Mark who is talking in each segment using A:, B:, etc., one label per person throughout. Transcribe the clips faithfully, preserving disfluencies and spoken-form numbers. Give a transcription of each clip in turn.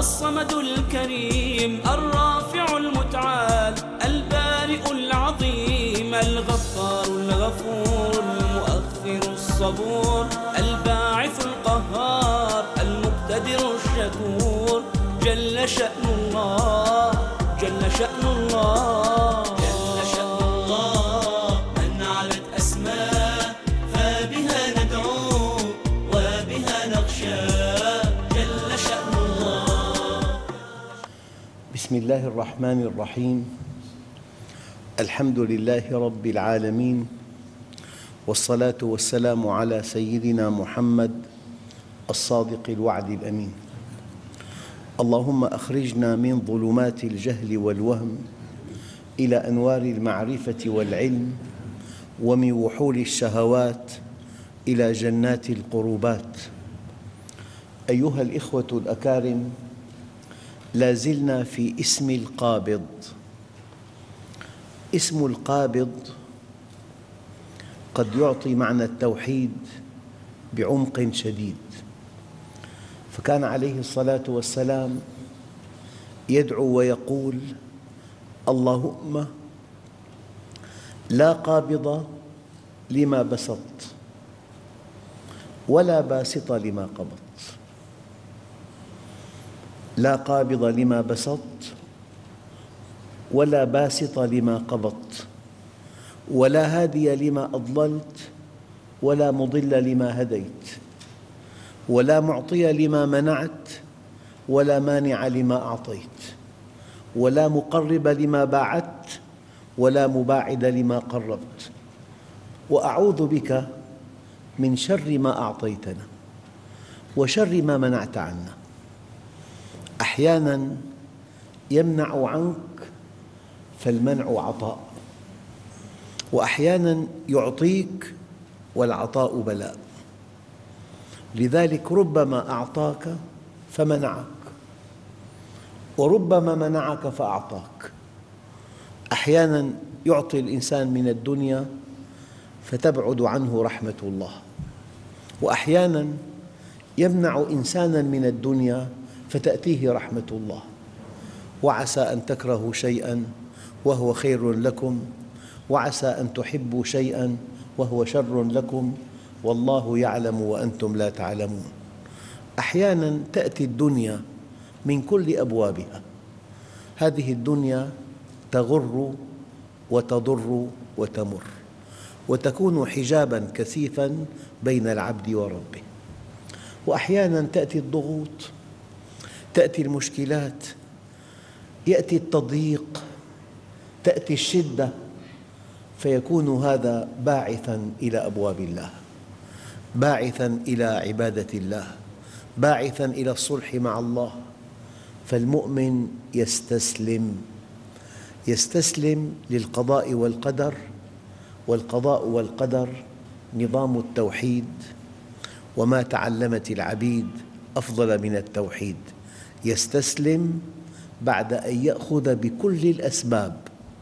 A: الصمد الكريم الرافع المتعال البارئ العظيم الغفار الغفور المؤخر الصبور الباعث القهار المقتدر الشكور جل شأن الله جل شأن الله جل شأن الله من علت أسماء فبها ندعو وبها نخشى جل شأن الله.
B: بسم الله الرحمن الرحيم. الحمد لله رب العالمين، والصلاة والسلام على سيدنا محمد الصادق الوعد الأمين. اللهم أخرجنا من ظلمات الجهل والوهم إلى أنوار المعرفة والعلم، ومن وحول الشهوات إلى جنات القربات. أيها الإخوة الأكارم، لا زلنا في اسم القابض. اسم القابض قد يعطي معنى التوحيد بعمق شديد، فكان عليه الصلاة والسلام يدعو ويقول: اللهم لا قابض لما بسطت ولا باسط لما قبضت. لا قابض لما بسطت ولا باسط لما قبضت، ولا هادي لما أضللت ولا مضل لما هديت، ولا معطي لما منعت ولا مانع لما أعطيت، ولا مقرب لما باعدت ولا مباعد لما قربت. وأعوذ بك من شر ما أعطيتنا وشر ما منعت عنا. أحياناً يمنع عنك فالمنع عطاء، وأحياناً يعطيك والعطاء بلاء. لذلك ربما أعطاك فمنعك، وربما منعك فأعطاك. أحياناً يعطي الإنسان من الدنيا فتبعد عنه رحمة الله، وأحياناً يمنع إنساناً من الدنيا فتأتيه رحمة الله. وعسى أن تكرهوا شيئاً وهو خير لكم، وعسى أن تحبوا شيئاً وهو شر لكم، والله يعلم وأنتم لا تعلمون. أحياناً تأتي الدنيا من كل أبوابها. هذه الدنيا تغر وتضر وتمر، وتكون حجاباً كثيفاً بين العبد وربه. وأحياناً تأتي الضغوط، تأتي المشكلات، يأتي التضييق، تأتي الشدة، فيكون هذا باعثاً إلى أبواب الله، باعثاً إلى عبادة الله، باعثاً إلى الصلح مع الله. فالمؤمن يستسلم يستسلم للقضاء والقدر، والقضاء والقدر نظام التوحيد، وما تعلمت العبيد أفضل من التوحيد. يستسلم بعد أن يأخذ بكل الأسباب،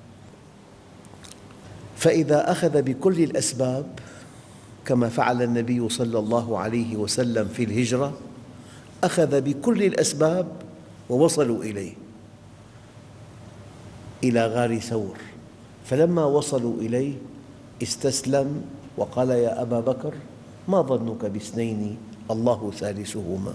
B: فإذا أخذ بكل الأسباب كما فعل النبي صلى الله عليه وسلم في الهجرة، أخذ بكل الأسباب ووصلوا إليه، إلى غار ثور. فلما وصلوا إليه استسلم وقال: يا أبا بكر، ما ظنك باثنين الله ثالثهما؟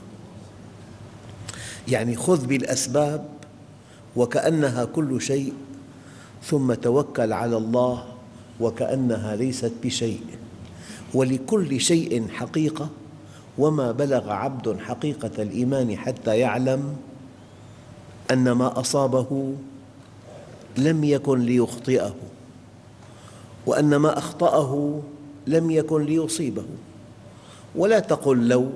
B: يعني خذ بالأسباب وكأنها كل شيء، ثم توكل على الله وكأنها ليست بشيء. ولكل شيء حقيقة، وما بلغ عبد حقيقة الإيمان حتى يعلم أن ما أصابه لم يكن ليخطئه، وأن ما أخطأه لم يكن ليصيبه. ولا تقل لو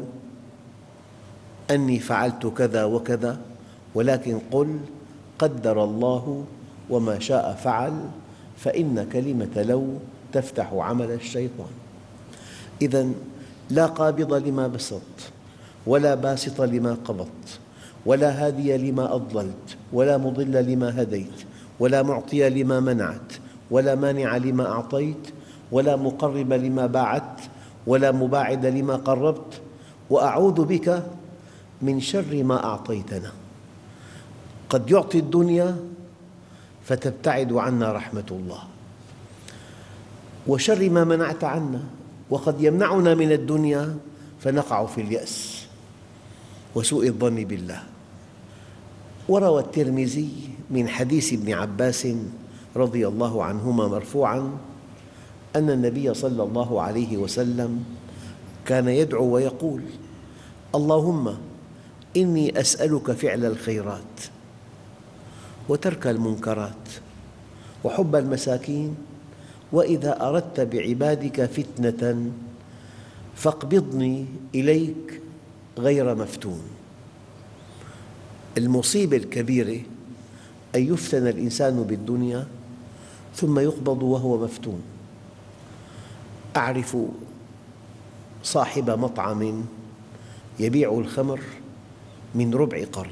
B: أني فعلت كذا وكذا، ولكن قل قدر الله وما شاء فعل، فإن كلمة لو تفتح عمل الشيطان. إذن لا قابض لما بسطت ولا باسط لما قبضت، ولا هادي لما أضللت ولا مضل لما هديت، ولا معطي لما منعت ولا مانع لما أعطيت، ولا مقرب لما باعدت ولا مباعد لما قربت. وأعوذ بك من شر ما أعطيتنا. قد يعطي الدنيا فتبتعد عنا رحمة الله، وشر ما منعت عنا، وقد يمنعنا من الدنيا فنقع في اليأس وسوء الظن بالله. وروى الترمذي من حديث ابن عباس رضي الله عنهما مرفوعاً أن النبي صلى الله عليه وسلم كان يدعو ويقول: اللهم إني أسألك فعل الخيرات وترك المنكرات وحب المساكين، وإذا أردت بعبادك فتنة فاقبضني إليك غير مفتون. المصيبة الكبيرة أن يفتن الإنسان بالدنيا ثم يقبض وهو مفتون. أعرف صاحب مطعم يبيع الخمر من ربع قرن،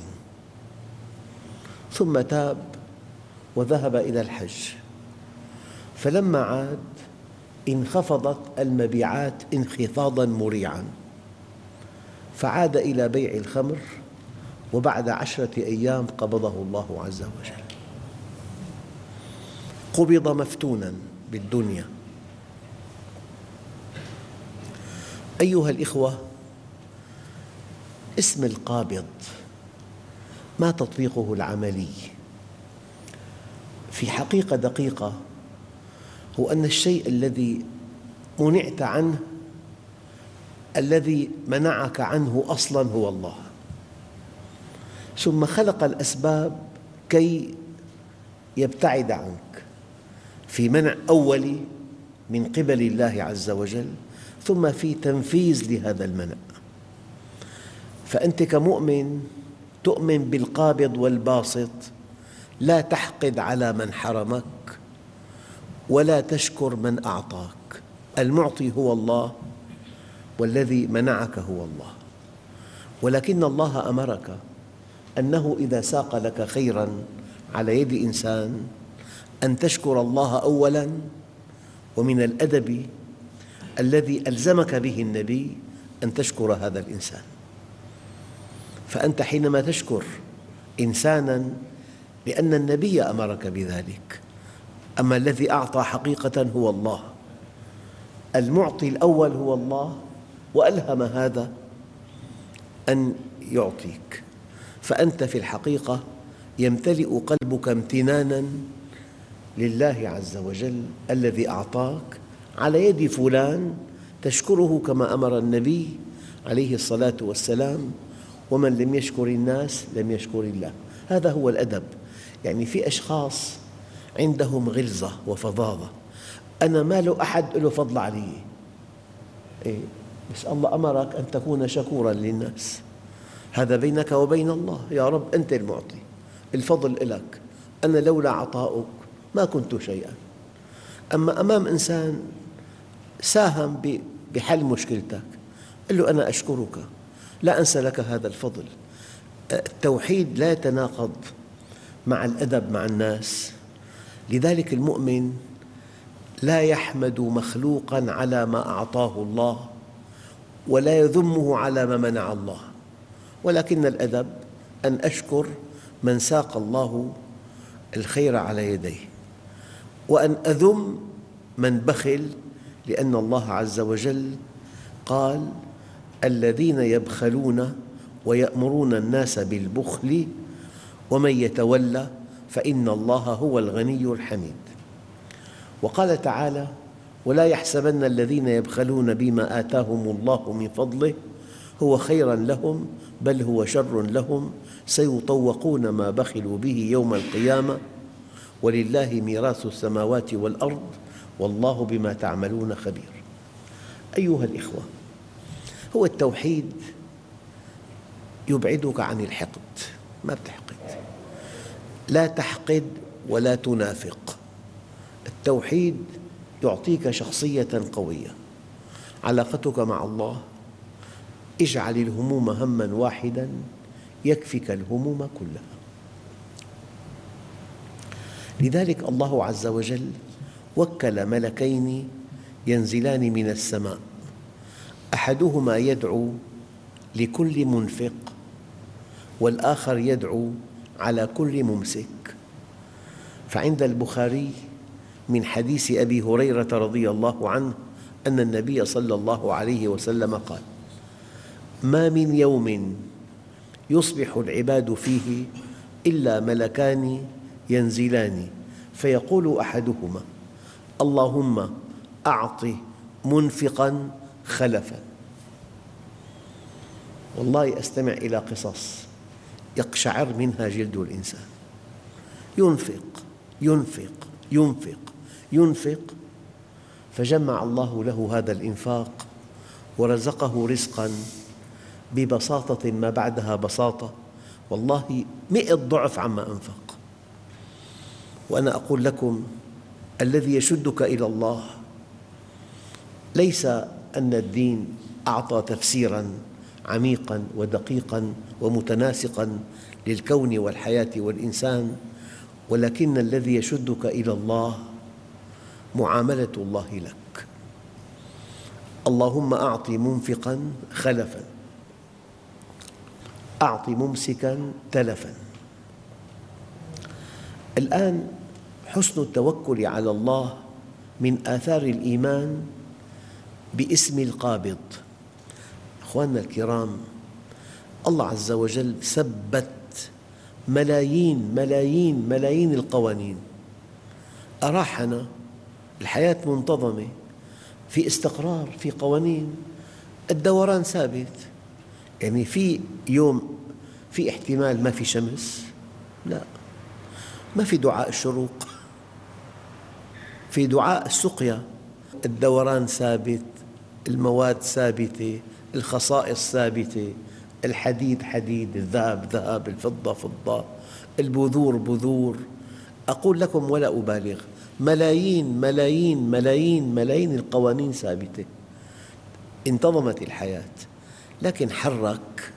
B: ثم تاب وذهب إلى الحج، فلما عاد انخفضت المبيعات انخفاضاً مريعاً، فعاد إلى بيع الخمر، وبعد عشرة أيام قبضه الله عز وجل. قبض مفتوناً بالدنيا. أيها الإخوة، اسم القابض ما تطبيقه العملي؟ في حقيقة دقيقة هو أن الشيء الذي منعت عنه، الذي منعك عنه أصلاً هو الله، ثم خلق الأسباب كي يبتعد عنك، في منع أولي من قبل الله عز وجل، ثم في تنفيذ لهذا المنع. فأنت كمؤمن تؤمن بالقابض والباسط، لا تحقد على من حرمك ولا تشكر من أعطاك. المعطي هو الله، والذي منعك هو الله، ولكن الله أمرك أنه إذا ساق لك خيراً على يد إنسان أن تشكر الله أولاً، ومن الأدب الذي ألزمك به النبي أن تشكر هذا الإنسان. فأنت حينما تشكر إنساناً لأن النبي أمرك بذلك، أما الذي أعطى حقيقة هو الله، المعطي الأول هو الله، وألهم هذا أن يعطيك، فأنت في الحقيقة يمتلئ قلبك امتناناً لله عز وجل الذي أعطاك على يد فلان، تشكره كما أمر النبي عليه الصلاة والسلام: ومن لم يشكر الناس لم يشكر الله. هذا هو الأدب. يعني في أشخاص عندهم غلظة وفظاظة، أنا ما له أحد له فضل علي، إيه؟ بس الله أمرك أن تكون شكوراً للناس، هذا بينك وبين الله. يا رب أنت المعطي، الفضل لك، أنا لولا عطاؤك ما كنت شيئاً. أما أمام إنسان ساهم بحل مشكلتك، قل له أنا أشكرك، لا أنسى لك هذا الفضل. التوحيد لا يتناقض مع الأدب مع الناس. لذلك المؤمن لا يحمد مخلوقاً على ما أعطاه الله، ولا يذمه على ما منع الله، ولكن الأدب أن أشكر من ساق الله الخير على يديه، وأن أذم من بخل، لأن الله عز وجل قال: الذين يبخلون ويأمرون الناس بالبخل ومن يتولى فإن الله هو الغني الحميد. وقال تعالى: ولا يحسبن الذين يبخلون بما آتاهم الله من فضله هو خيراً لهم بل هو شر لهم سيطوقون ما بخلوا به يوم القيامة ولله ميراث السماوات والأرض والله بما تعملون خبير. أيها الإخوة، هو التوحيد يبعدك عن الحقد، ما بتحقد، لا تحقد ولا تنافق. التوحيد يعطيك شخصية قوية. علاقتك مع الله: اجعل الهموم هماً واحداً يكفك الهموم كلها. لذلك الله عز وجل وكل ملكين ينزلان من السماء، أحدهما يدعو لكل منفق والآخر يدعو على كل ممسك. فعند البخاري من حديث أبي هريرة رضي الله عنه أن النبي صلى الله عليه وسلم قال: ما من يوم يصبح العباد فيه إلا ملكان ينزلان فيقول أحدهما: اللهم أعط منفقا خلفا. والله أستمع إلى قصص يقشعر منها جلد الإنسان. ينفق ينفق ينفق ينفق فجمع الله له هذا الإنفاق ورزقه رزقاً ببساطة ما بعدها بساطة، والله مئة ضعف عما أنفق. وأنا أقول لكم: الذي يشدك إلى الله ليس أن الدين أعطى تفسيراً عميقاً ودقيقاً ومتناسقاً للكون والحياة والإنسان، ولكن الذي يشدك إلى الله معاملة الله لك. اللهم أعط منفقاً خلفاً، أعط ممسكاً تلفاً. الآن حسن التوكل على الله من آثار الإيمان باسم القابض. أخواننا الكرام، الله عز وجل ثبت ملايين ملايين ملايين القوانين، أراحنا، الحياة منتظمة، في استقرار، في قوانين، الدوران ثابت. يعني في يوم في احتمال ما في شمس؟ لا، ما في دعاء الشروق، في دعاء السقيا. الدوران ثابت، المواد ثابتة، الخصائص ثابتة، الحديد حديد، الذهب ذهب، الفضة فضة، البذور بذور. أقول لكم ولا أبالغ، ملايين ملايين ملايين ملايين القوانين ثابتة، انتظمت الحياة. لكن حرك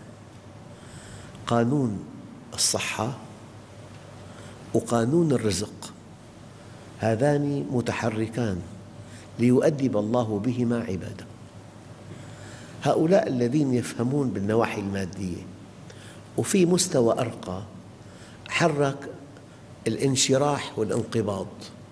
B: قانون الصحة وقانون الرزق، هذان متحركان ليؤدب الله بهما عباده. هؤلاء الذين يفهمون بالنواحي المادية، وفي مستوى أرقى حرك الانشراح والانقباض،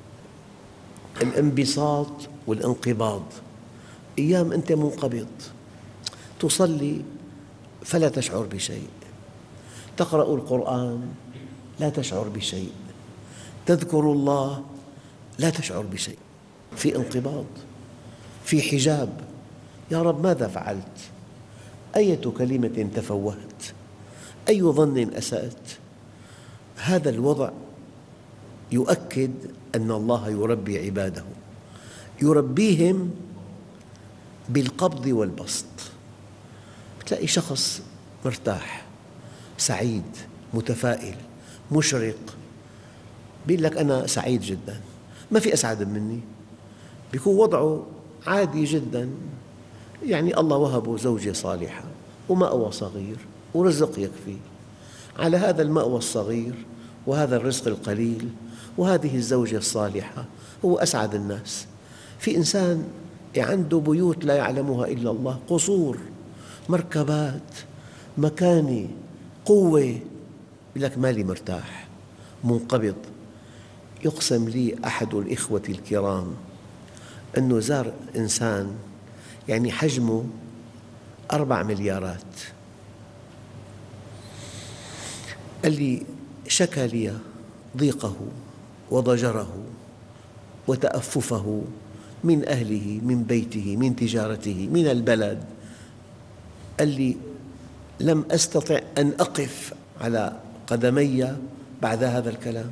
B: الانبساط والانقباض. أيام أنت منقبض، تصلي فلا تشعر بشيء، تقرأ القرآن لا تشعر بشيء، تذكر الله لا تشعر بشيء، في انقباض، في حجاب. يا رب ماذا فعلت؟ أية كلمة تفوهت؟ أي ظن أسأت؟ هذا الوضع يؤكد أن الله يربي عباده، يربيهم بالقبض والبسط. تلاقي شخص مرتاح، سعيد، متفائل، مشرق، يقول لك أنا سعيد جداً، ما في أسعد مني. يكون وضعه عادي جداً، يعني الله وهبه زوجة صالحة ومأوى صغير ورزق يكفي. على هذا المأوى الصغير وهذا الرزق القليل وهذه الزوجة الصالحة هو أسعد الناس. في إنسان عنده بيوت لا يعلمها إلا الله، قصور، مركبات، مكانة، قوة، يقول لك مالي مرتاح، منقبض. يقسم لي أحد الإخوة الكرام أنه زار إنسان يعني حجمه أربع مليارات، قال لي شكى لي ضيقه وضجره وتأففه من أهله، من بيته، من تجارته، من البلد. قال لي لم أستطع أن أقف على قدمي بعد هذا الكلام.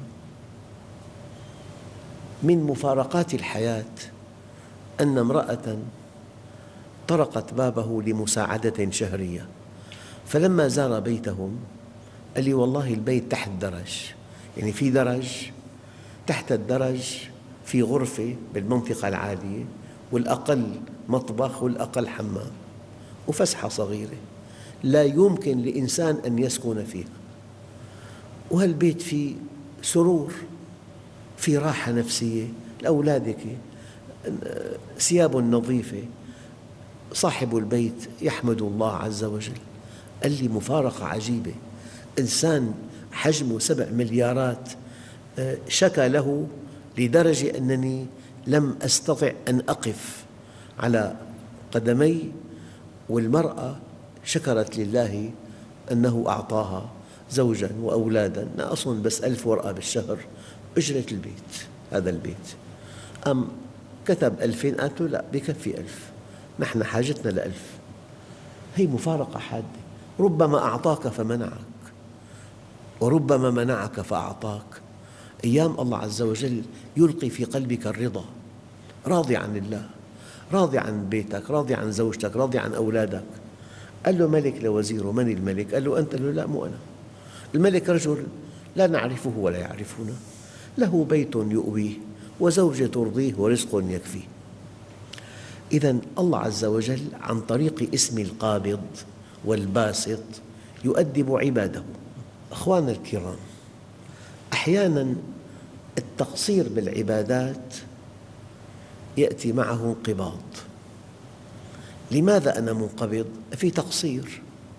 B: من مفارقات الحياة أن امرأة طرقت بابه لمساعدة شهرية، فلما زار بيتهم قال لي والله البيت تحت درج، يعني في درج، تحت الدرج في غرفة بالمنطقة العالية، والأقل مطبخ والأقل حمام وفسحة صغيرة، لا يمكن لإنسان أن يسكن فيها. وهالبيت فيه سرور، في راحة نفسية، لأولادك ثياب نظيفة، صاحب البيت يحمد الله عز وجل. قال لي مفارقة عجيبة، إنسان حجمه سبع مليارات شكى له لدرجة أنني لم أستطع أن أقف على قدمي، والمرأة شكرت لله أنه أعطاها زوجاً وأولادا، أصلاً بس ألف ورقة بالشهر أجرة البيت. هذا البيت أم كتب ألفين، قالت له لا بكفي ألف، نحن حاجتنا لألف. هي مفارقة حادة. ربما أعطاك فمنعك، وربما منعك فأعطاك. أيام الله عز وجل يلقي في قلبك الرضا، راضي عن الله، راضي عن بيتك، راضي عن زوجتك، راضي عن أولادك. قال له ملك لوزيره: من الملك؟ قال له أنت. قال له لا، مو أنا. الملك رجل لا نعرفه ولا يعرفنا، له بيت يؤويه وزوجة ترضيه ورزق يكفيه. إذن الله عز وجل عن طريق اسم القابض والباسط يؤدب عباده. أخواننا الكرام، أحياناً التقصير بالعبادات يأتي معه انقباض. لماذا أنا منقبض؟ في تقصير.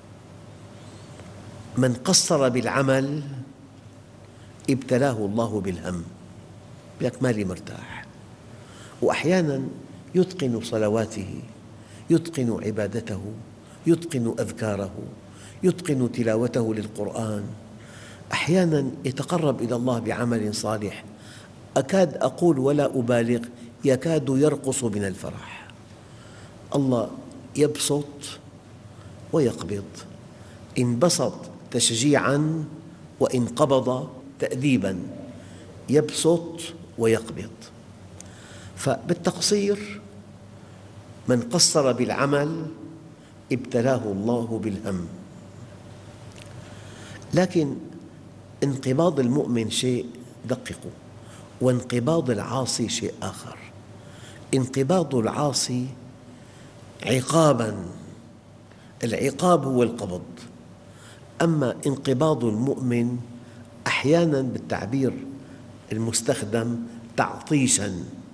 B: من قصر بالعمل ابتلاه الله بالهم، لك مالي مرتاح. وأحياناً يتقن صلواته، يتقن عبادته، يتقن أذكاره، يتقن تلاوته للقرآن. أحياناً يتقرب إلى الله بعمل صالح، أكاد أقول ولا أبالغ، يكاد يرقص من الفرح. الله يبسط ويقبض، إن بسط تشجيعاً وإن قبض تأديباً، يبسط ويقبض. فبالتقصير من قصر بالعمل ابتلاه الله بالهم. لكن انقباض المؤمن شيء دققوا، وانقباض العاصي شيء آخر. انقباض العاصي عقاباً، العقاب هو القبض. أما انقباض المؤمن أحياناً بالتعبير المستخدم تعطيشاً،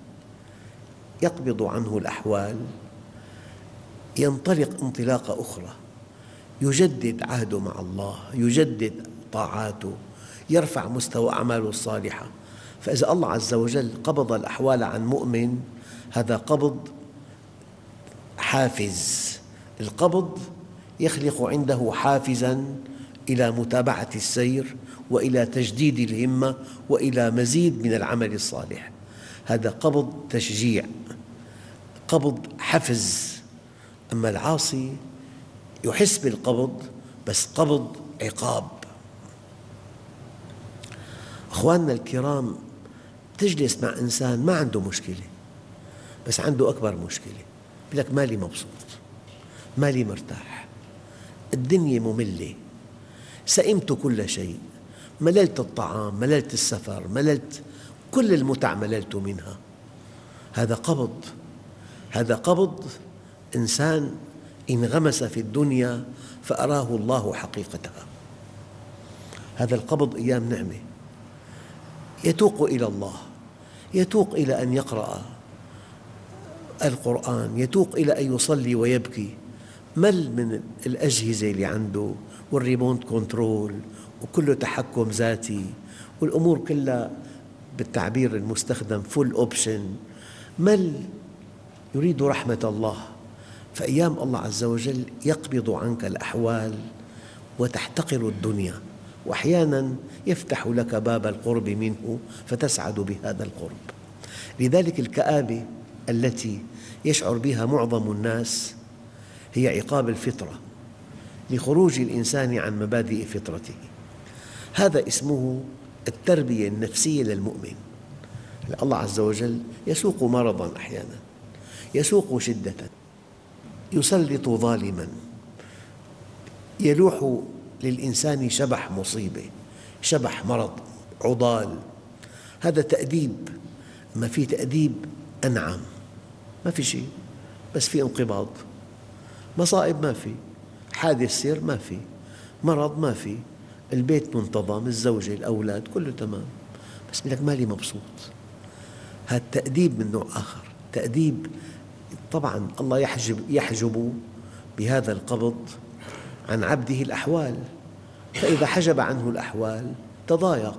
B: يقبض عنه الأحوال، ينطلق انطلاقة أخرى، يجدد عهده مع الله، يجدد طاعاته، يرفع مستوى أعماله الصالحة. فإذا الله عز وجل قبض الأحوال عن مؤمن، هذا قبض حافز. القبض يخلق عنده حافزاً إلى متابعة السير وإلى تجديد الهمة وإلى مزيد من العمل الصالح. هذا قبض تشجيع، قبض حفز. أما العاصي يحس بالقبض بس قبض عقاب. أخواننا الكرام، تجلس مع إنسان ما عنده مشكلة بس عنده أكبر مشكلة، يقول لك مالي مبسوط، مالي مرتاح، الدنيا مملة، سئمت كل شيء، مللت الطعام، مللت السفر، مللت كل المتع، مللت منها. هذا قبض، هذا قبض إنسان انغمس في الدنيا فأراه الله حقيقتها. هذا القبض أيام نعمة، يتوق إلى الله، يتوق إلى أن يقرأ القرآن، يتوق إلى أن يصلي ويبكي، مل من الأجهزة اللي عنده والريموت كنترول وكله تحكم ذاتي والأمور كلها بالتعبير المستخدم فول أوبشن، مل، يريد رحمة الله. فأيام الله عز وجل يقبض عنك الأحوال وتحتقر الدنيا، وأحياناً يفتح لك باب القرب منه فتسعد بهذا القرب. لذلك الكآبة التي يشعر بها معظم الناس هي عقاب الفطرة لخروج الإنسان عن مبادئ فطرته. هذا اسمه التربية النفسية للمؤمن. الله عز وجل يسوق مرضاً أحياناً، يسوق شدة، يسلط ظالماً، يلوح للإنسان شبح مصيبة، شبح مرض، عضال. هذا تأديب. ما في تأديب أنعم، ما في شيء، بس في انقباض. مصائب ما في، حادث سير ما في، مرض ما في، البيت منتظم، الزوجة، الأولاد، كله تمام، بس بدك مالي مبسوط. هذا تأديب من نوع آخر، تأديب. طبعاً الله يحجب, يحجب بهذا القبض عن عبده الأحوال، فإذا حجب عنه الأحوال تضايق.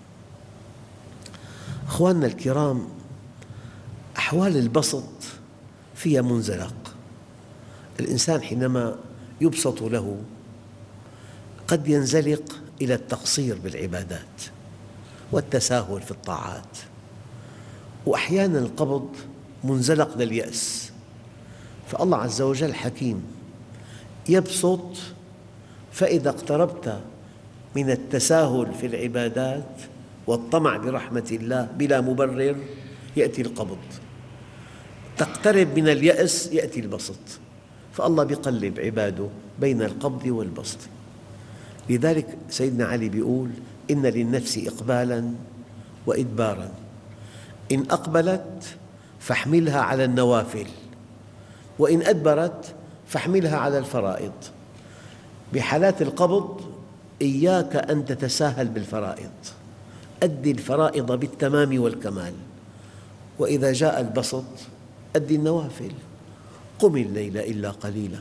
B: أخواننا الكرام، أحوال البسط فيها منزلق. الإنسان حينما يبسط له قد ينزلق إلى التقصير بالعبادات والتساهل في الطاعات، وأحياناً القبض منزلق لليأس. فالله عز وجل حكيم يبسط، فإذا اقتربت من التساهل في العبادات والطمع برحمة الله بلا مبرر يأتي القبض، تقترب من اليأس يأتي البسط. فالله يقلب عباده بين القبض والبسط. لذلك سيدنا علي يقول: إن للنفس إقبالاً وإدباراً، إن أقبلت فاحملها على النوافل، وإن أدبرت فاحملها على الفرائض. بحالات القبض إياك أن تتساهل بالفرائض، أدي الفرائض بالتمام والكمال، وإذا جاء البسط أدي النوافل، قم الليل إلا قليلا.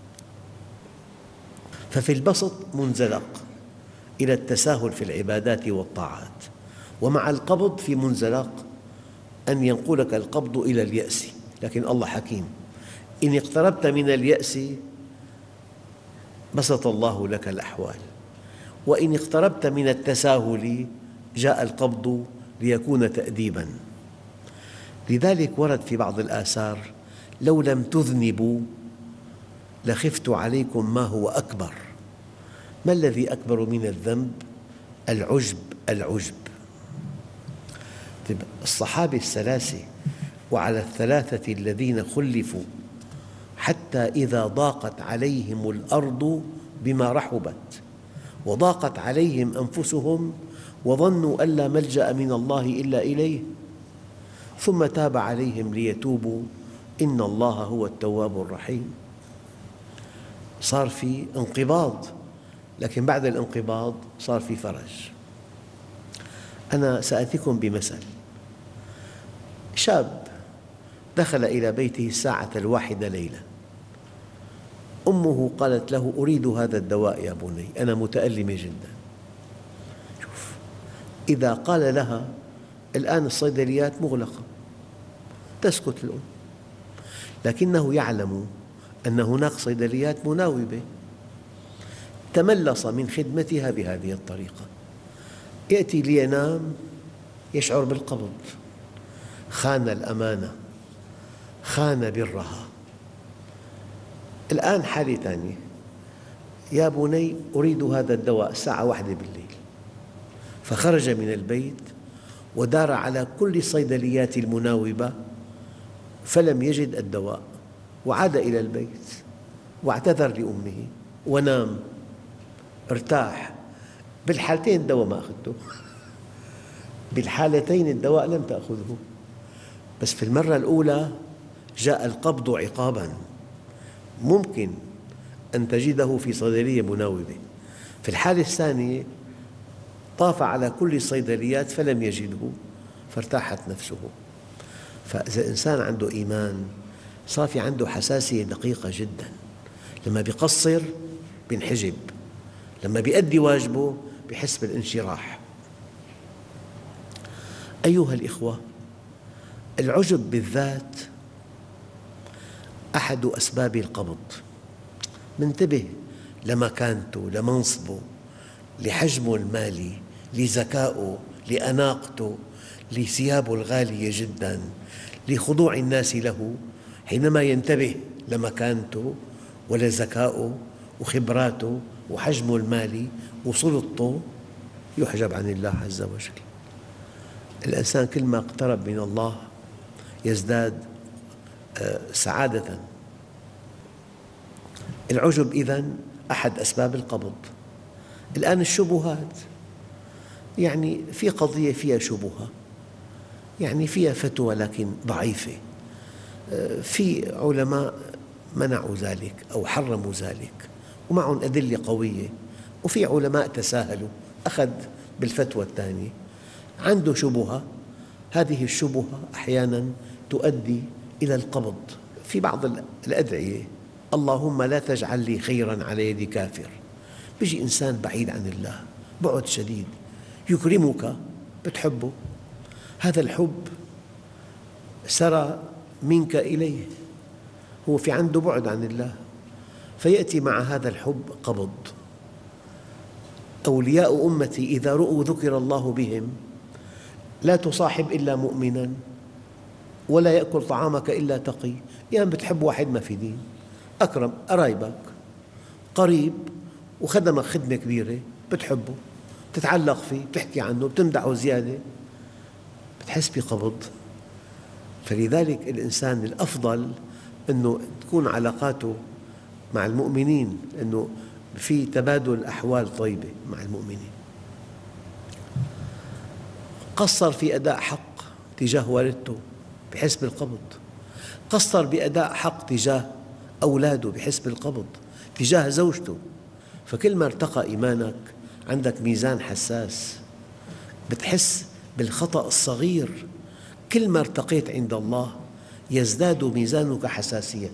B: ففي البسط منزلق إلى التساهل في العبادات والطاعات، ومع القبض في منزلق أن ينقلك القبض إلى اليأس. لكن الله حكيم، إن اقتربت من اليأس بسط الله لك الأحوال، وإن اقتربت من التساهل جاء القبض ليكون تأديباً. لذلك ورد في بعض الآثار: لو لم تذنبوا لخفت عليكم ما هو أكبر. ما الذي أكبر من الذنب؟ العجب. العجب. الصحابة الثلاثة وعلى الثلاثة الذين خلفوا حتى إذا ضاقت عليهم الأرض بما رحبت وضاقت عليهم أنفسهم وظنوا أن لا ملجأ من الله إلا إليه ثم تاب عليهم ليتوبوا إن الله هو التواب الرحيم. صار في انقباض، لكن بعد الانقباض صار في فرج. أنا سأتيكم بمثل. شاب دخل إلى بيته الساعة الواحدة ليلاً، أمه قالت له: أريد هذا الدواء يا بني، أنا متألمة جداً. شوف، إذا قال لها الآن الصيدليات مغلقة تسكت الأم، لكنه يعلم أن هناك صيدليات مناوبة. تملص من خدمتها بهذه الطريقة. يأتي لينام يشعر بالقبض، خان الأمانة، خان برها. الآن حالة ثانية: يا بني أريد هذا الدواء الساعة واحدة بالليل. فخرج من البيت ودار على كل الصيدليات المناوبة فلم يجد الدواء، وعاد إلى البيت واعتذر لأمه ونام، ارتاح. بالحالتين الدواء ما أخذته، بالحالتين الدواء لم تأخذه، بس في المرة الأولى جاء القبض عقاباً. ممكن أن تجده في صيدلية مناوبة، في الحالة الثانية طاف على كل الصيدليات فلم يجده فارتاحت نفسه. فإذا الإنسان عنده إيمان صار في عنده حساسية دقيقة جداً. لما بيقصر بينحجب، لما بيؤدي واجبه بيحس بالانشراح. أيها الإخوة، العجب بالذات أحد أسباب القبض. منتبه لمكانته، لمنصبه، لحجمه المالي، لذكائه، لأناقته، لثيابه الغالية جداً، لخضوع الناس له. حينما ينتبه لمكانته ولذكائه وخبراته وحجمه المالي وسلطته يحجب عن الله عز وجل. الإنسان كلما اقترب من الله يزداد سعادة. العجب إذن أحد أسباب القبض. الآن الشبهات، يعني في قضية فيها شبهة، يعني فيها فتوى لكن ضعيفة، في علماء منعوا ذلك أو حرموا ذلك ومعهم أدلة قوية، وفي علماء تساهلوا أخذ بالفتوى الثانية. عنده شبهة، هذه الشبهة أحياناً تؤدي إلى القبض. في بعض الأدعية: اللهم لا تجعل لي خيراً على يد كافر، بيجي إنسان بعيد عن الله بعد شديد يكرمك بتحبه، هذا الحب سرى منك إليه، هو في عنده بعد عن الله، فيأتي مع هذا الحب قبض. أولياء أمتي إذا رؤوا ذكر الله بهم لا تصاحب إلا مؤمنا ولا يأكل طعامك إلا تقي. يعني بتحب واحد ما في دين، أكرم قرايبك قريب وخدمك خدمة كبيرة بتحبه، تتعلق فيه، بتحكي عنه، بتمدحه زيادة، بتحس بقبض. فلذلك الإنسان الأفضل أنه تكون علاقاته مع المؤمنين، أنه في تبادل أحوال طيبة مع المؤمنين. قصر في أداء حق تجاه والدته بحس بالقبض، قصر بأداء حق تجاه أولاده بحس بالقبض، تجاه زوجته. فكل ما ارتقى إيمانك عندك ميزان حساس، بتحس بالخطأ الصغير. كل ما ارتقيت عند الله يزداد ميزانك حساسية.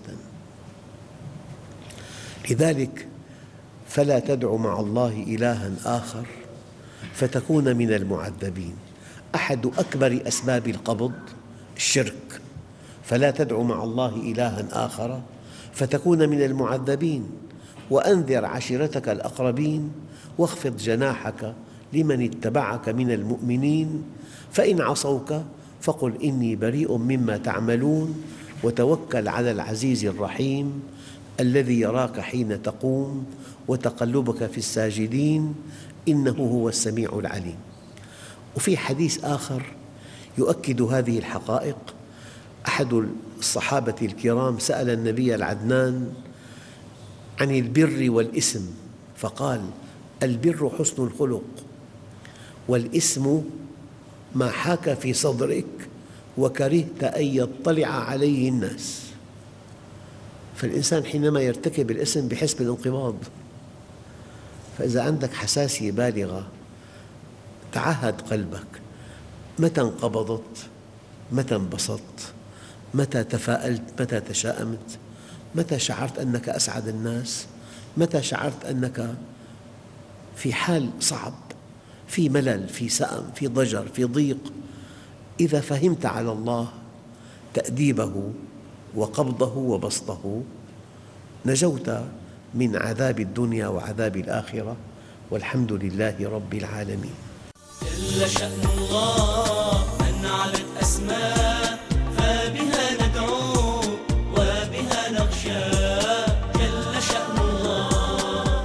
B: لذلك فلا تدع مع الله إلها آخر فتكون من المعذبين. أحد أكبر أسباب القبض الشرك، فلا تدع مع الله إلها آخر فتكون من المعذبين. وأنذر عشيرتك الأقربين واخفض جناحك لمن اتبعك من المؤمنين فإن عصوك فقل إني بريء مما تعملون وتوكل على العزيز الرحيم الذي يراك حين تقوم وتقلبك في الساجدين إنه هو السميع العليم. وفي حديث آخر يؤكد هذه الحقائق. أحد الصحابة الكرام سأل النبي العدنان عن البر والإثم فقال: البر حسن الخلق، والإثم ما حاك في صدرك وكرهت أن يطلع عليه الناس. فالإنسان حينما يرتكب الإثم بحس بالانقباض. فإذا عندك حساسية بالغة تعهد قلبك، متى انقبضت، متى انبسطت، متى تفاءلت، متى تشاءمت، متى شعرت أنك أسعد الناس، متى شعرت أنك في حال صعب، في ملل، في سأم، في ضجر، في ضيق. إذا فهمت على الله تأديبه وقبضه وبسطه نجوت من عذاب الدنيا وعذاب الآخرة، والحمد لله رب العالمين.
A: جل شأن الله من علت أسماء فبها ندعو وبها نخشى. جل شأن الله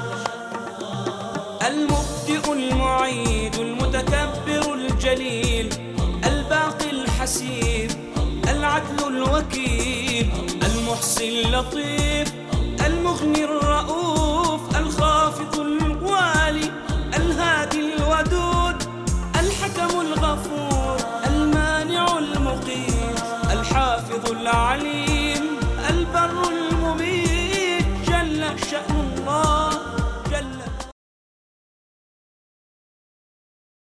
A: المبدئ المعيد المتكبر الجليل الباقي الحسيب العدل الوكيل المحصي اللطيف المغني الرؤوف